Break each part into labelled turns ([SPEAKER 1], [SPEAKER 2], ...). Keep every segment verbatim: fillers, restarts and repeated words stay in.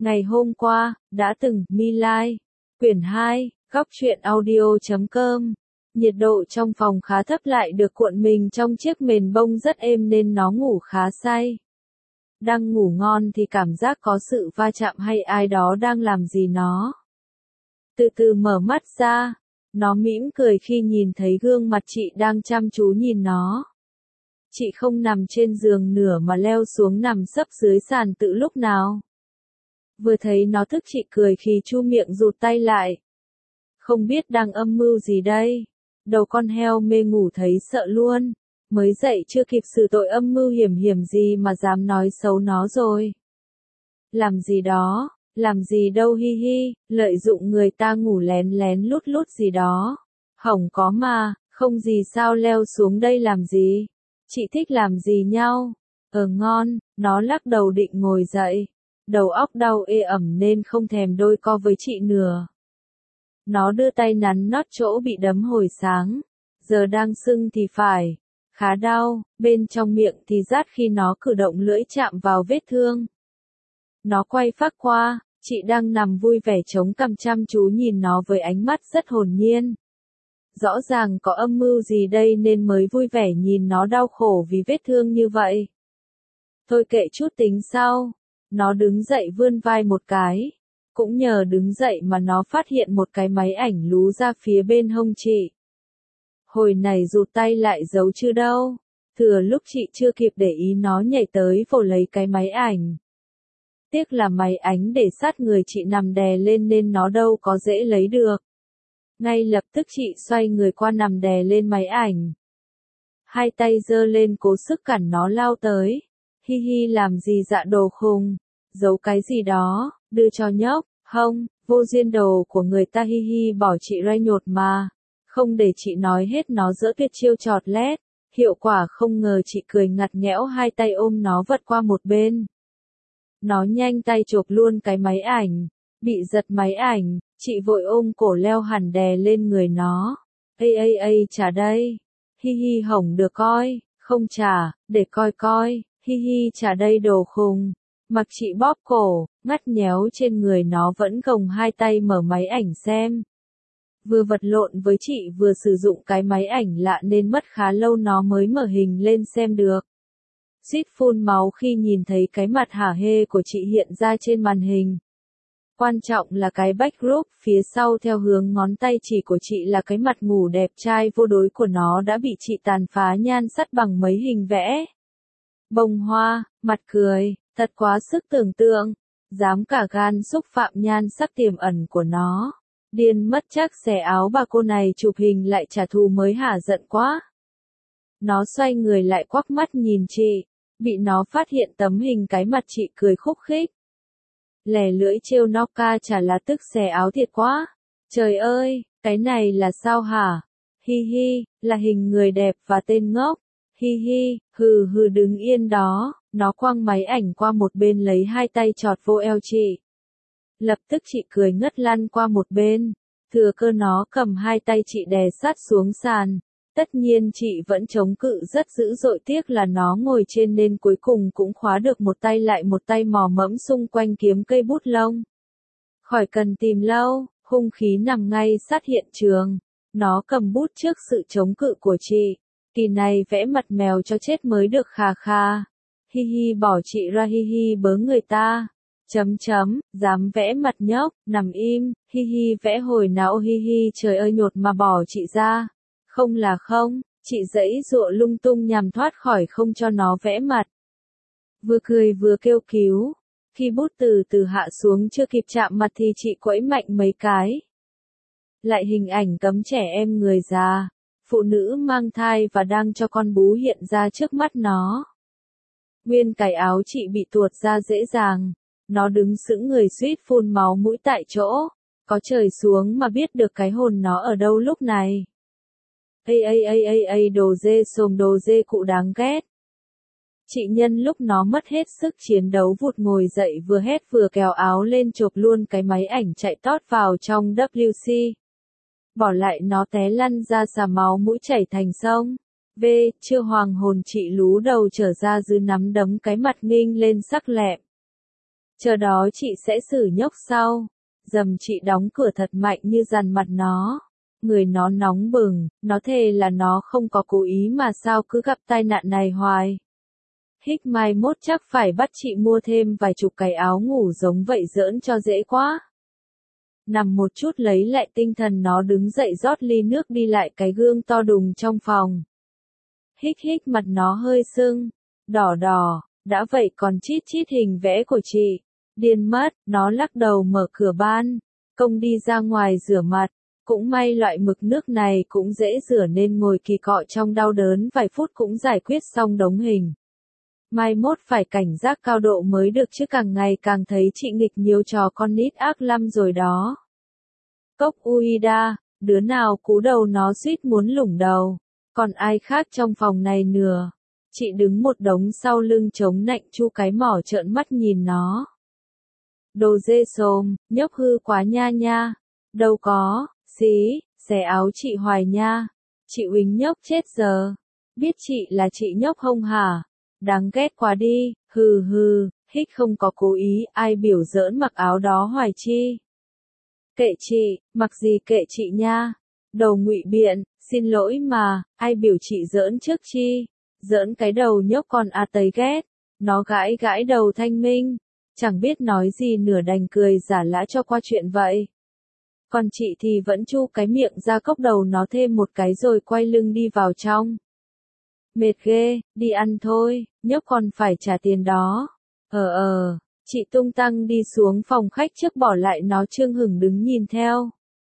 [SPEAKER 1] Ngày hôm qua, đã từng, My Lai. Quyển hai, góc truyện audio chấm com. Nhiệt độ trong phòng khá thấp lại được cuộn mình trong chiếc mền bông rất êm nên nó ngủ khá say. Đang ngủ ngon thì cảm giác có sự va chạm hay ai đó đang làm gì nó. Từ từ mở mắt ra, nó mỉm cười khi nhìn thấy gương mặt chị đang chăm chú nhìn nó. Chị không nằm trên giường nửa mà leo xuống nằm sấp dưới sàn từ lúc nào. Vừa thấy nó thức chị cười khi chu miệng rụt tay lại. Không biết đang âm mưu gì đây. Đầu con heo mê ngủ thấy sợ luôn. Mới dậy chưa kịp xử tội âm mưu hiểm hiểm gì mà dám nói xấu nó rồi. Làm gì đó, làm gì đâu hi hi, lợi dụng người ta ngủ lén lén lút lút gì đó. Hỏng có mà, không gì sao leo xuống đây làm gì. Chị thích làm gì nhau? Ờ ngon, nó lắc đầu định ngồi dậy. Đầu óc đau ê ẩm nên không thèm đôi co với chị nữa. Nó đưa tay nắn nót chỗ bị đấm hồi sáng. Giờ đang sưng thì phải. Khá đau, bên trong miệng thì rát khi nó cử động lưỡi chạm vào vết thương. Nó quay phác qua, chị đang nằm vui vẻ chống cằm chăm chú nhìn nó với ánh mắt rất hồn nhiên. Rõ ràng có âm mưu gì đây nên mới vui vẻ nhìn nó đau khổ vì vết thương như vậy. Thôi kệ chút tính sau. Nó đứng dậy vươn vai một cái. Cũng nhờ đứng dậy mà nó phát hiện một cái máy ảnh lú ra phía bên hông chị. Hồi này rụt tay lại giấu chưa đâu. Thừa lúc chị chưa kịp để ý nó nhảy tới vồ lấy cái máy ảnh. Tiếc là máy ảnh để sát người chị nằm đè lên nên nó đâu có dễ lấy được. Ngay lập tức chị xoay người qua nằm đè lên máy ảnh. Hai tay giơ lên cố sức cản nó lao tới. Hi hi làm gì dạ đồ khùng. Giấu cái gì đó, đưa cho nhóc, không, vô duyên đồ của người ta hi hi bỏ chị ray nhột mà. Không để chị nói hết nó giỡ tuyệt chiêu trọt lét. Hiệu quả không ngờ chị cười ngặt nghẽo hai tay ôm nó vật qua một bên. Nó nhanh tay chộp luôn cái máy ảnh. Bị giật máy ảnh, chị vội ôm cổ leo hẳn đè lên người nó. Ây ây ây trả đây. Hi hi hổng được coi, không trả, để coi coi. Hi hi trả đây đồ khùng. Mặc chị bóp cổ, ngắt nhéo trên người nó vẫn gồng hai tay mở máy ảnh xem. Vừa vật lộn với chị vừa sử dụng cái máy ảnh lạ nên mất khá lâu nó mới mở hình lên xem được. Suýt phun máu khi nhìn thấy cái mặt hả hê của chị hiện ra trên màn hình. Quan trọng là cái backdrop phía sau theo hướng ngón tay chỉ của chị là cái mặt ngủ đẹp trai vô đối của nó đã bị chị tàn phá nhan sắc bằng mấy hình vẽ. Bông hoa, mặt cười, thật quá sức tưởng tượng. Dám cả gan xúc phạm nhan sắc tiềm ẩn của nó. Điên mất chắc xẻ áo bà cô này chụp hình lại trả thù mới hả giận quá. Nó xoay người lại quắc mắt nhìn chị. Bị nó phát hiện tấm hình cái mặt chị cười khúc khích. Lè lưỡi trêu nó ca chả là tức xẻ áo thiệt quá. Trời ơi, cái này là sao hả? Hi hi, là hình người đẹp và tên ngốc. Hi hi, hừ hừ đứng yên đó. Nó quăng máy ảnh qua một bên lấy hai tay chọt vô eo chị. Lập tức chị cười ngất lăn qua một bên. Thừa cơ nó cầm hai tay chị đè sát xuống sàn. Tất nhiên chị vẫn chống cự rất dữ dội, tiếc là nó ngồi trên nên cuối cùng cũng khóa được một tay lại một tay mò mẫm xung quanh kiếm cây bút lông. Khỏi cần tìm lâu, hung khí nằm ngay sát hiện trường. Nó cầm bút trước sự chống cự của chị. Kỳ này vẽ mặt mèo cho chết mới được khà khà. Hi hi bỏ chị ra hi hi bớ người ta. Chấm chấm, dám vẽ mặt nhóc, nằm im, hi hi vẽ hồi nào hi hi trời ơi nhột mà bỏ chị ra. Không là không, chị giãy giụa lung tung nhằm thoát khỏi không cho nó vẽ mặt. Vừa cười vừa kêu cứu. Khi bút từ từ hạ xuống chưa kịp chạm mặt thì chị quẫy mạnh mấy cái. Lại hình ảnh cấm trẻ em người già, phụ nữ mang thai và đang cho con bú hiện ra trước mắt nó. Nguyên cái áo chị bị tuột ra dễ dàng. Nó đứng sững người suýt phun máu mũi tại chỗ. Có trời xuống mà biết được cái hồn nó ở đâu lúc này. Ây ây ây ây ây đồ dê xồm đồ dê cụ đáng ghét. Chị nhân lúc nó mất hết sức chiến đấu vụt ngồi dậy vừa hét vừa kéo áo lên chộp luôn cái máy ảnh chạy tót vào trong vê xê. Bỏ lại nó té lăn ra xà máu mũi chảy thành sông. V, chưa hoàng hồn chị lú đầu trở ra dư nắm đấm cái mặt nghênh lên sắc lẹm. Chờ đó chị sẽ xử nhốc sau. Dầm chị đóng cửa thật mạnh như dằn mặt nó. Người nó nóng bừng, nó thề là nó không có cố ý mà sao cứ gặp tai nạn này hoài. Hích mai mốt chắc phải bắt chị mua thêm vài chục cái áo ngủ giống vậy giỡn cho dễ quá. Nằm một chút lấy lại tinh thần nó đứng dậy rót ly nước đi lại cái gương to đùng trong phòng. Hích hích mặt nó hơi sưng, đỏ đỏ, đã vậy còn chít chít hình vẽ của chị. Điên mất, nó lắc đầu mở cửa ban, công đi ra ngoài rửa mặt. Cũng may loại mực nước này cũng dễ rửa nên ngồi kỳ cọ trong đau đớn vài phút cũng giải quyết xong đống hình. Mai mốt phải cảnh giác cao độ mới được chứ càng ngày càng thấy chị nghịch nhiều trò con nít ác lắm rồi đó. Cốc Uida, đứa nào cú đầu nó suýt muốn lủng đầu, còn ai khác trong phòng này nửa. Chị đứng một đống sau lưng chống nạnh chu cái mỏ trợn mắt nhìn nó. Đồ dê xồm, nhóc hư quá nha nha. Đâu có, xí, xé áo chị hoài nha. Chị uýnh nhóc chết giờ. Biết chị là chị nhóc không hả? Đáng ghét quá đi, hừ hừ, hích không có cố ý, ai biểu giỡn mặc áo đó hoài chi. Kệ chị, mặc gì kệ chị nha. Đầu ngụy biện, xin lỗi mà, ai biểu chị giỡn trước chi. Giỡn cái đầu nhóc con à tấy ghét. Nó gãi gãi đầu thanh minh. Chẳng biết nói gì nửa đành cười giả lã cho qua chuyện vậy. Còn chị thì vẫn chu cái miệng ra cốc đầu nó thêm một cái rồi quay lưng đi vào trong. Mệt ghê, đi ăn thôi, nhóc còn phải trả tiền đó. Ờ ờ, chị tung tăng đi xuống phòng khách trước bỏ lại nó trương hửng đứng nhìn theo.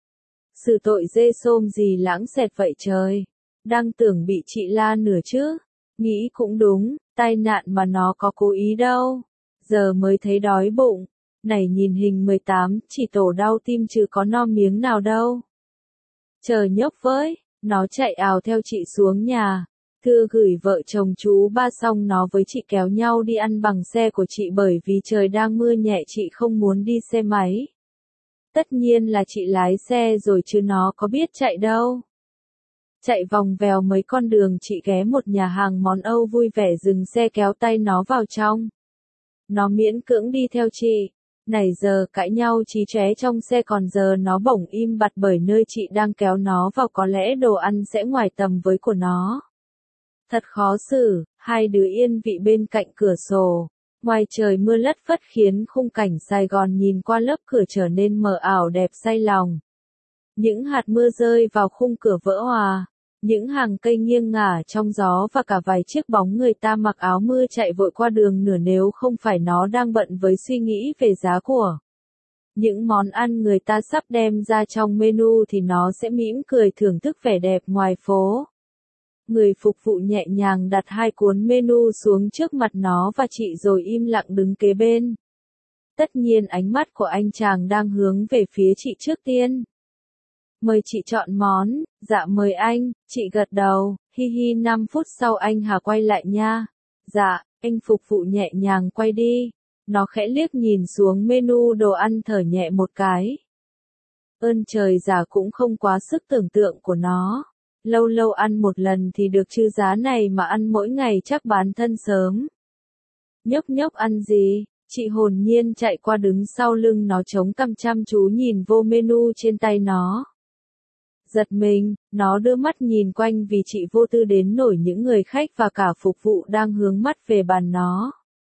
[SPEAKER 1] Xử tội dê xôm gì lãng xẹt vậy trời. Đang tưởng bị chị la nửa chứ. Nghĩ cũng đúng, tai nạn mà nó có cố ý đâu. Giờ mới thấy đói bụng. Này nhìn hình mười tám, chỉ tổ đau tim chứ có no miếng nào đâu. Chờ nhóc với, nó chạy ào theo chị xuống nhà. Thưa gửi vợ chồng chú ba xong nó với chị kéo nhau đi ăn bằng xe của chị bởi vì trời đang mưa nhẹ chị không muốn đi xe máy. Tất nhiên là chị lái xe rồi chứ nó có biết chạy đâu. Chạy vòng vèo mấy con đường chị ghé một nhà hàng món Âu vui vẻ dừng xe kéo tay nó vào trong. Nó miễn cưỡng đi theo chị. Này giờ cãi nhau chí chóe trong xe còn giờ nó bỗng im bặt bởi nơi chị đang kéo nó vào có lẽ đồ ăn sẽ ngoài tầm với của nó. Thật khó xử, hai đứa yên vị bên cạnh cửa sổ. Ngoài trời mưa lất phất khiến khung cảnh Sài Gòn nhìn qua lớp cửa trở nên mờ ảo đẹp say lòng. Những hạt mưa rơi vào khung cửa vỡ hòa. Những hàng cây nghiêng ngả trong gió và cả vài chiếc bóng người ta mặc áo mưa chạy vội qua đường nửa nếu không phải nó đang bận với suy nghĩ về giá của những món ăn người ta sắp đem ra trong menu thì nó sẽ mỉm cười thưởng thức vẻ đẹp ngoài phố. Người phục vụ nhẹ nhàng đặt hai cuốn menu xuống trước mặt nó và chị rồi im lặng đứng kế bên. Tất nhiên ánh mắt của anh chàng đang hướng về phía chị trước tiên. Mời chị chọn món, dạ mời anh, chị gật đầu, hi hi năm phút sau anh Hà quay lại nha. Dạ, anh phục vụ nhẹ nhàng quay đi. Nó khẽ liếc nhìn xuống menu đồ ăn thở nhẹ một cái. Ơn trời già cũng không quá sức tưởng tượng của nó. Lâu lâu ăn một lần thì được chứ giá này mà ăn mỗi ngày chắc bán thân sớm. Nhóc nhóc ăn gì? Chị hồn nhiên chạy qua đứng sau lưng nó chống cằm chăm chú nhìn vô menu trên tay nó. Giật mình, nó đưa mắt nhìn quanh vì chị vô tư đến nổi những người khách và cả phục vụ đang hướng mắt về bàn nó.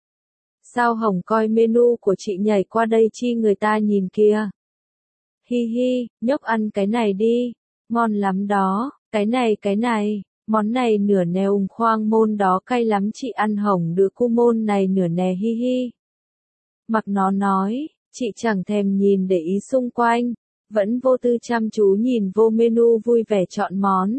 [SPEAKER 1] Sao Hồng coi menu của chị nhảy qua đây chi người ta nhìn kia. Hi hi, nhóc ăn cái này đi, ngon lắm đó, cái này cái này, món này nửa nè ùng khoang môn đó cay lắm chị ăn Hồng đưa cu môn này nửa nè hi hi. Mặc nó nói, chị chẳng thèm nhìn để ý xung quanh. Vẫn vô tư chăm chú nhìn vô menu vui vẻ chọn món.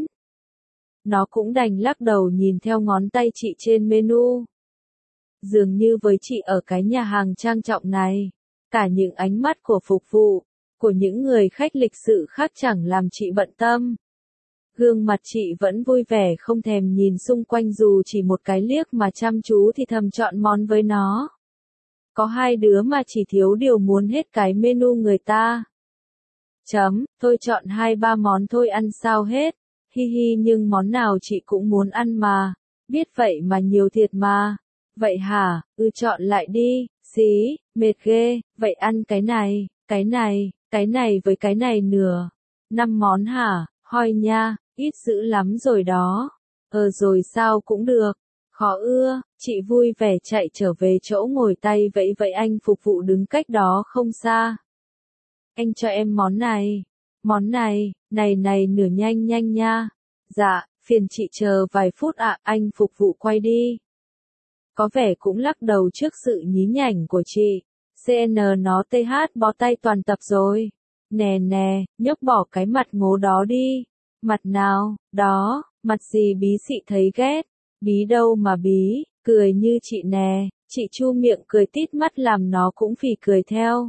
[SPEAKER 1] Nó cũng đành lắc đầu nhìn theo ngón tay chị trên menu. Dường như với chị ở cái nhà hàng trang trọng này, cả những ánh mắt của phục vụ, của những người khách lịch sự khác chẳng làm chị bận tâm. Gương mặt chị vẫn vui vẻ không thèm nhìn xung quanh dù chỉ một cái liếc mà chăm chú thì thầm chọn món với nó. Có hai đứa mà chỉ thiếu điều muốn hết cái menu người ta. Chấm, thôi chọn hai ba món thôi ăn sao hết. Hi hi nhưng món nào chị cũng muốn ăn mà. Biết vậy mà nhiều thiệt mà. Vậy hả, ư chọn lại đi, Xí, mệt ghê, vậy ăn cái này, cái này, cái này với cái này nửa. Năm món hả, hoi nha, ít dữ lắm rồi đó. Ờ rồi sao cũng được. Khó ưa, chị vui vẻ chạy trở về chỗ ngồi tay vẫy vẫy anh phục vụ đứng cách đó không xa. Anh cho em món này, món này, này này nửa nhanh nhanh nha. Dạ, phiền chị chờ vài phút ạ, anh phục vụ quay đi. Có vẻ cũng lắc đầu trước sự nhí nhảnh của chị. xê en nó tê hát bó tay toàn tập rồi. Nè nè, nhóc bỏ cái mặt ngố đó đi. Mặt nào, đó, mặt gì bí xị thấy ghét. Bí đâu mà bí, cười như chị nè, chị chu miệng cười tít mắt làm nó cũng phì cười theo.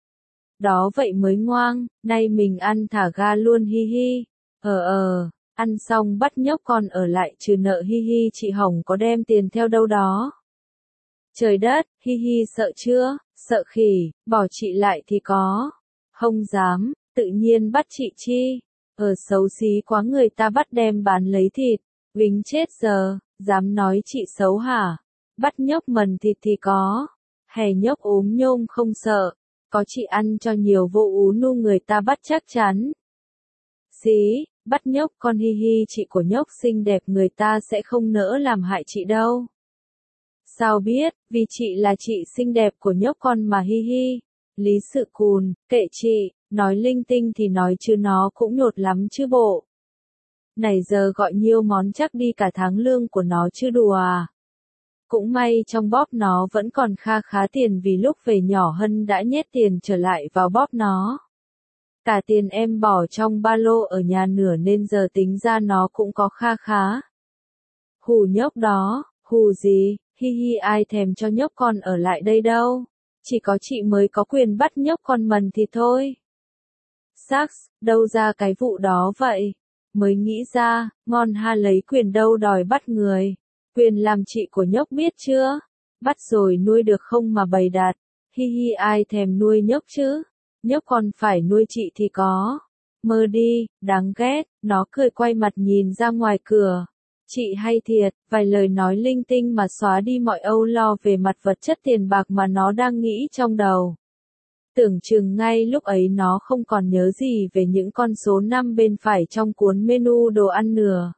[SPEAKER 1] Đó vậy mới ngoan, nay mình ăn thả ga luôn hi hi. Ờ ờ, ăn xong bắt nhóc con ở lại trừ nợ hi hi chị Hồng có đem tiền theo đâu đó. Trời đất, hi hi sợ chưa, sợ khỉ, bỏ chị lại thì có. Không dám, tự nhiên bắt chị chi. Ờ xấu xí quá người ta bắt đem bán lấy thịt. Vính chết giờ, dám nói chị xấu hả? Bắt nhóc mần thịt thì có. Hè nhóc ốm nhôm không sợ. Có chị ăn cho nhiều vô ú nu người ta bắt chắc chắn. Xí, bắt nhóc con hi hi chị của nhóc xinh đẹp người ta sẽ không nỡ làm hại chị đâu. Sao biết, vì chị là chị xinh đẹp của nhóc con mà hi hi. Lý sự cùn, kệ chị, nói linh tinh thì nói chứ nó cũng nhột lắm chứ bộ. Này giờ gọi nhiêu món chắc đi cả tháng lương của nó chứ đùa à. Cũng may trong bóp nó vẫn còn kha khá tiền vì lúc về nhỏ Hân đã nhét tiền trở lại vào bóp nó. Cả tiền em bỏ trong ba lô ở nhà nửa nên giờ tính ra nó cũng có kha khá. Hù nhóc đó, hù gì, hi hi ai thèm cho nhóc con ở lại đây đâu. Chỉ có chị mới có quyền bắt nhóc con mần thì thôi. Sax, đâu ra cái vụ đó vậy? Mới nghĩ ra, ngon ha lấy quyền đâu đòi bắt người. Quyền làm chị của nhóc biết chưa? Bắt rồi nuôi được không mà bày đặt. Hi hi ai thèm nuôi nhóc chứ? Nhóc còn phải nuôi chị thì có. Mơ đi, đáng ghét, nó cười quay mặt nhìn ra ngoài cửa. Chị hay thiệt, vài lời nói linh tinh mà xóa đi mọi âu lo về mặt vật chất tiền bạc mà nó đang nghĩ trong đầu. Tưởng chừng ngay lúc ấy nó không còn nhớ gì về những con số năm bên phải trong cuốn menu đồ ăn nữa.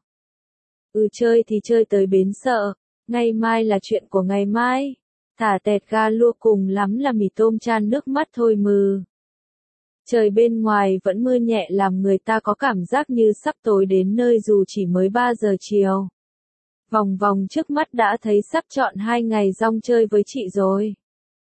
[SPEAKER 1] Ừ chơi thì chơi tới bến sợ, ngày mai là chuyện của ngày mai. Thả tẹt ga lua cùng lắm là mì tôm chan nước mắt thôi mừ. Trời bên ngoài vẫn mưa nhẹ làm người ta có cảm giác như sắp tối đến nơi dù chỉ mới ba giờ chiều. Vòng vòng trước mắt đã thấy sắp trọn hai ngày rong chơi với chị rồi.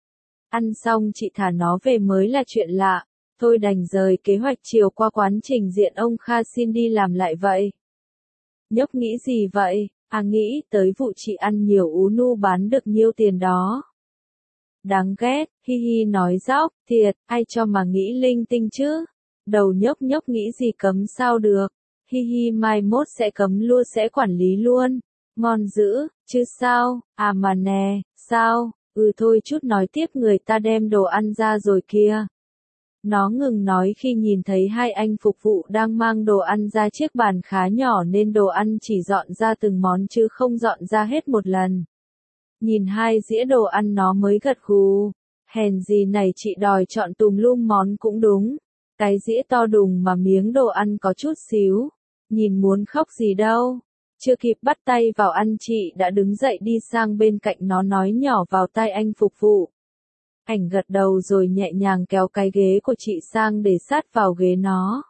[SPEAKER 1] Ăn xong chị thả nó về mới là chuyện lạ, thôi đành rời kế hoạch chiều qua quán trình diện ông Kha xin đi làm lại vậy. Nhóc nghĩ gì vậy? À nghĩ tới vụ chị ăn nhiều ú nu bán được nhiêu tiền đó. Đáng ghét, hi hi nói dóc, thiệt, ai cho mà nghĩ linh tinh chứ. Đầu nhóc nhóc nghĩ gì cấm sao được. Hi hi mai mốt sẽ cấm luôn sẽ quản lý luôn. Ngon dữ, chứ sao, à mà nè, sao, ừ thôi chút nói tiếp người ta đem đồ ăn ra rồi kia. Nó ngừng nói khi nhìn thấy hai anh phục vụ đang mang đồ ăn ra chiếc bàn khá nhỏ nên đồ ăn chỉ dọn ra từng món chứ không dọn ra hết một lần. Nhìn hai dĩa đồ ăn nó mới gật gù. Hèn gì này chị đòi chọn tùm lum món cũng đúng. Cái dĩa to đùng mà miếng đồ ăn có chút xíu. Nhìn muốn khóc gì đâu. Chưa kịp bắt tay vào ăn chị đã đứng dậy đi sang bên cạnh nó nói nhỏ vào tai anh phục vụ. Ảnh gật đầu rồi nhẹ nhàng kéo cái ghế của chị sang để sát vào ghế nó.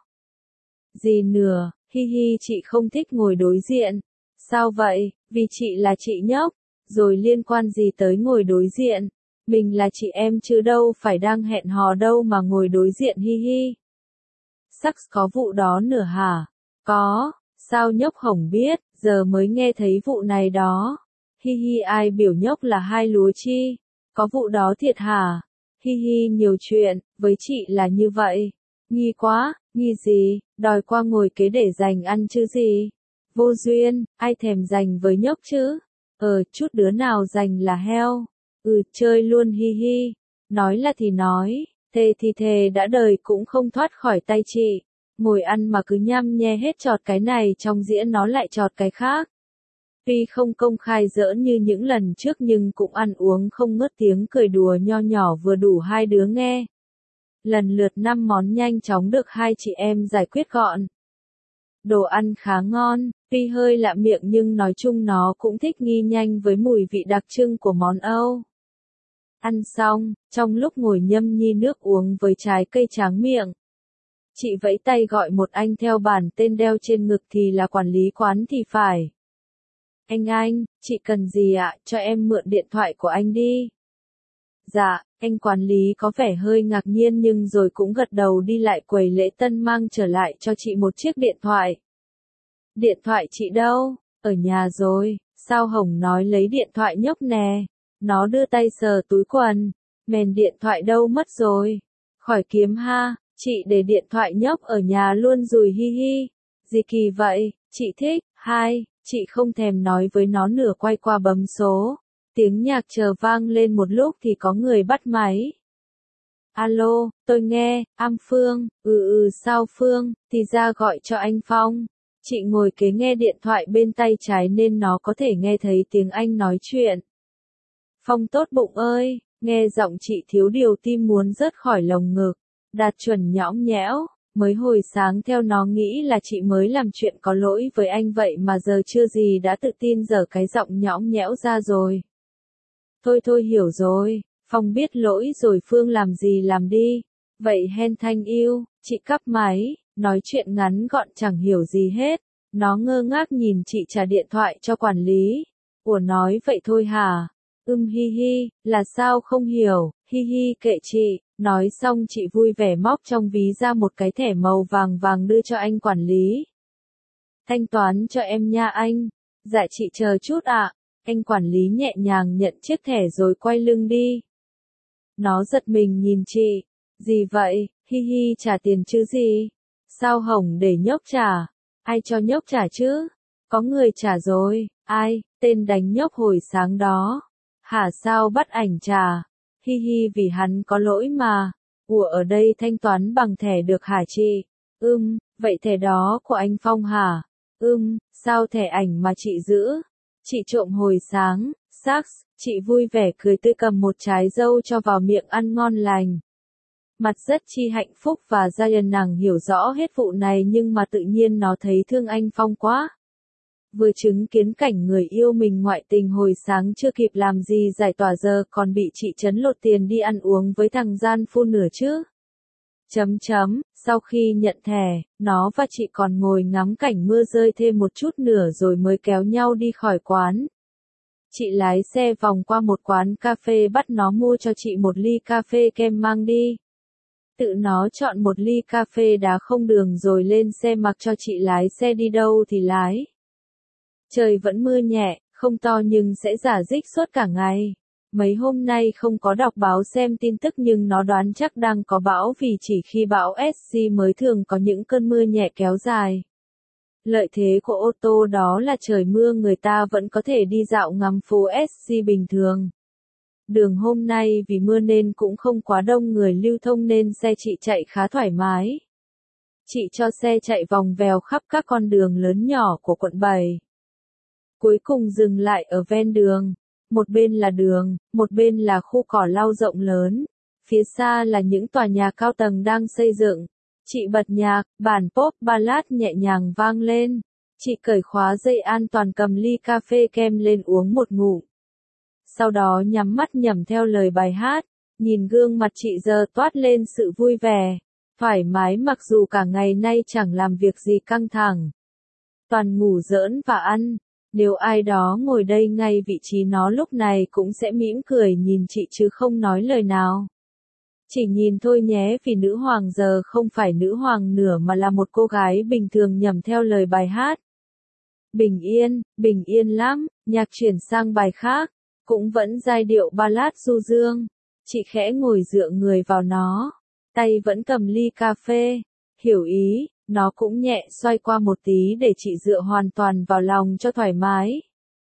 [SPEAKER 1] Gì nữa, hi hi chị không thích ngồi đối diện. Sao vậy, vì chị là chị nhóc, rồi liên quan gì tới ngồi đối diện. Mình là chị em chứ đâu phải đang hẹn hò đâu mà ngồi đối diện hi hi. Sắc có vụ đó nữa hả? Có, sao nhóc Hồng biết, giờ mới nghe thấy vụ này đó. Hi hi ai biểu nhóc là hai lúa chi. Có vụ đó thiệt hả? Hi hi nhiều chuyện, với chị là như vậy. Nghi quá, nghi gì, đòi qua ngồi kế để dành ăn chứ gì. Vô duyên, ai thèm dành với nhóc chứ. Ờ, chút đứa nào dành là heo. Ừ, chơi luôn hi hi. Nói là thì nói, thề thì thề đã đời cũng không thoát khỏi tay chị. Ngồi ăn mà cứ nhăm nhe hết chọt cái này trong dĩa nó lại chọt cái khác. Tuy không công khai giỡn như những lần trước nhưng cũng ăn uống không ngớt, tiếng cười đùa nho nhỏ vừa đủ hai đứa nghe. Lần lượt năm món nhanh chóng được hai chị em giải quyết gọn. Đồ ăn khá ngon, tuy hơi lạ miệng nhưng nói chung nó cũng thích nghi nhanh với mùi vị đặc trưng của món Âu. Ăn xong, trong lúc ngồi nhâm nhi nước uống với trái cây tráng miệng, chị vẫy tay gọi một anh theo bản tên đeo trên ngực thì là quản lý quán thì phải. Anh anh, chị cần gì ạ, cho em mượn điện thoại của anh đi. Dạ, anh quản lý có vẻ hơi ngạc nhiên nhưng rồi cũng gật đầu đi lại quầy lễ tân mang trở lại cho chị một chiếc điện thoại. Điện thoại chị đâu? Ở nhà rồi, sao Hồng nói lấy điện thoại nhóc nè. Nó đưa tay sờ túi quần. Mền điện thoại đâu mất rồi? Khỏi kiếm ha, chị để điện thoại nhóc ở nhà luôn rồi hi hi. Gì kỳ vậy, chị thích, hai, chị không thèm nói với nó nửa quay qua bấm số. Tiếng nhạc chờ vang lên một lúc thì có người bắt máy. Alo, tôi nghe, am Phương, ừ ừ sao Phương, thì ra gọi cho anh Phong. Chị ngồi kế nghe điện thoại bên tay trái nên nó có thể nghe thấy tiếng anh nói chuyện. Phong tốt bụng ơi, nghe giọng chị thiếu điều tim muốn rớt khỏi lồng ngực. Đạt chuẩn nhõng nhẽo, mới hồi sáng theo nó nghĩ là chị mới làm chuyện có lỗi với anh vậy mà giờ chưa gì đã tự tin dở cái giọng nhõng nhẽo ra rồi. Thôi thôi hiểu rồi, Phong biết lỗi rồi Phương làm gì làm đi. Vậy hen thanh yêu, chị cắp máy, nói chuyện ngắn gọn chẳng hiểu gì hết. Nó ngơ ngác nhìn chị trả điện thoại cho quản lý. Ủa nói vậy thôi hả? Ưm hi hi, là sao không hiểu, hi hi kệ chị. Nói xong chị vui vẻ móc trong ví ra một cái thẻ màu vàng vàng đưa cho anh quản lý. Thanh toán cho em nha anh. Dạ chị chờ chút ạ. Anh quản lý nhẹ nhàng nhận chiếc thẻ rồi quay lưng đi. Nó giật mình nhìn chị. Gì vậy, hi hi trả tiền chứ gì? Sao Hồng để nhóc trả? Ai cho nhóc trả chứ? Có người trả rồi, ai, tên đánh nhóc hồi sáng đó. Hả sao bắt ảnh trả? Hi hi vì hắn có lỗi mà. Ủa ở đây thanh toán bằng thẻ được hả chị? Ừm, vậy thẻ đó của anh Phong hả? Ừm, sao thẻ ảnh mà chị giữ? Chị trộm hồi sáng, Sax, chị vui vẻ cười tươi cầm một trái dâu cho vào miệng ăn ngon lành. Mặt rất chi hạnh phúc và Giant nàng hiểu rõ hết vụ này nhưng mà tự nhiên nó thấy thương anh Phong quá. Vừa chứng kiến cảnh người yêu mình ngoại tình hồi sáng chưa kịp làm gì giải tỏa giờ còn bị chị trấn lột tiền đi ăn uống với thằng gian phu nửa chứ. Chấm chấm, sau khi nhận thẻ, nó và chị còn ngồi ngắm cảnh mưa rơi thêm một chút nữa rồi mới kéo nhau đi khỏi quán. Chị lái xe vòng qua một quán cà phê bắt nó mua cho chị một ly cà phê kem mang đi. Tự nó chọn một ly cà phê đá không đường rồi lên xe mặc cho chị lái xe đi đâu thì lái. Trời vẫn mưa nhẹ, không to nhưng sẽ rả rích suốt cả ngày. Mấy hôm nay không có đọc báo xem tin tức nhưng nó đoán chắc đang có bão vì chỉ khi bão ét xê mới thường có những cơn mưa nhẹ kéo dài. Lợi thế của ô tô đó là trời mưa người ta vẫn có thể đi dạo ngắm phố ét xê bình thường. Đường hôm nay vì mưa nên cũng không quá đông người lưu thông nên xe chị chạy khá thoải mái. Chị cho xe chạy vòng vèo khắp các con đường lớn nhỏ của quận bảy. Cuối cùng dừng lại ở ven đường. Một bên là đường, một bên là khu cỏ lau rộng lớn. Phía xa là những tòa nhà cao tầng đang xây dựng. Chị bật nhạc, bản pop ballad nhẹ nhàng vang lên. Chị cởi khóa dây an toàn cầm ly cà phê kem lên uống một ngụm. Sau đó nhắm mắt nhẩm theo lời bài hát. Nhìn gương mặt chị giờ toát lên sự vui vẻ, thoải mái mặc dù cả ngày nay chẳng làm việc gì căng thẳng. Toàn ngủ giỡn và ăn. Nếu ai đó ngồi đây ngay vị trí nó lúc này cũng sẽ mỉm cười nhìn chị chứ không nói lời nào. Chỉ nhìn thôi nhé vì nữ hoàng giờ không phải nữ hoàng nữa mà là một cô gái bình thường nhẩm theo lời bài hát. Bình yên, bình yên lắm, nhạc chuyển sang bài khác, cũng vẫn giai điệu ballad du dương. Chị khẽ ngồi dựa người vào nó, tay vẫn cầm ly cà phê, hiểu ý. Nó cũng nhẹ xoay qua một tí để chị dựa hoàn toàn vào lòng cho thoải mái.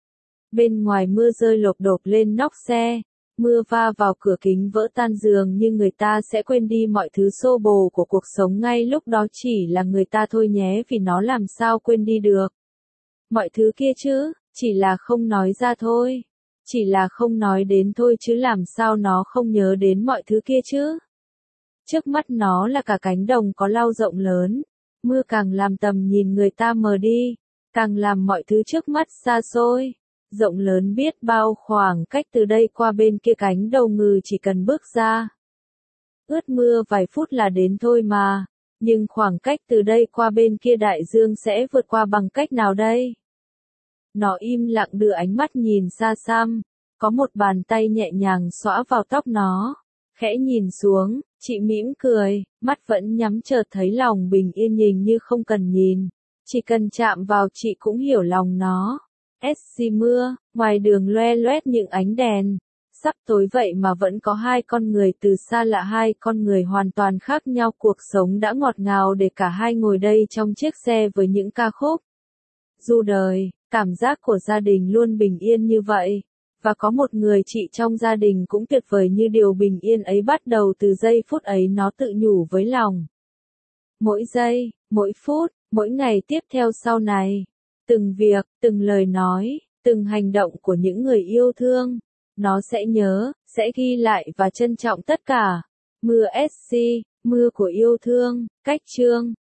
[SPEAKER 1] Bên ngoài mưa rơi lộp độp lên nóc xe, mưa va vào cửa kính vỡ tan giường nhưng người ta sẽ quên đi mọi thứ xô bồ của cuộc sống ngay lúc đó chỉ là người ta thôi nhé vì nó làm sao quên đi được. Mọi thứ kia chứ, Chỉ là không nói ra thôi. Chỉ là không nói đến thôi chứ làm sao nó không nhớ đến mọi thứ kia chứ. Trước mắt nó là cả cánh đồng có lau rộng lớn. Mưa càng làm tầm nhìn người ta mờ đi. Càng làm mọi thứ trước mắt xa xôi. Rộng lớn biết bao khoảng cách từ đây qua bên kia cánh đầu ngừ chỉ cần bước ra. Ướt mưa vài phút là đến thôi mà. Nhưng khoảng cách từ đây qua bên kia đại dương sẽ vượt qua bằng cách nào đây? Nó im lặng đưa ánh mắt nhìn xa xăm. Có một bàn tay nhẹ nhàng xõa vào tóc nó. Khẽ nhìn xuống, chị mỉm cười, mắt vẫn nhắm chợt thấy lòng bình yên nhìn như không cần nhìn. Chỉ cần chạm vào chị cũng hiểu lòng nó. ét xê mưa, ngoài đường loe loét những ánh đèn. Sắp tối vậy mà vẫn có hai con người từ xa lạ, hai con người hoàn toàn khác nhau. Cuộc sống đã ngọt ngào để cả hai ngồi đây trong chiếc xe với những ca khúc du đời. Cảm giác của gia đình luôn bình yên như vậy. Và có một người chị trong gia đình cũng tuyệt vời như điều bình yên ấy bắt đầu từ giây phút ấy, nó tự nhủ với lòng. Mỗi giây, mỗi phút, mỗi ngày tiếp theo sau này. Từng việc, từng lời nói, từng hành động của những người yêu thương. Nó sẽ nhớ, sẽ ghi lại và trân trọng tất cả. Mưa ét xê, mưa của yêu thương, cách chương.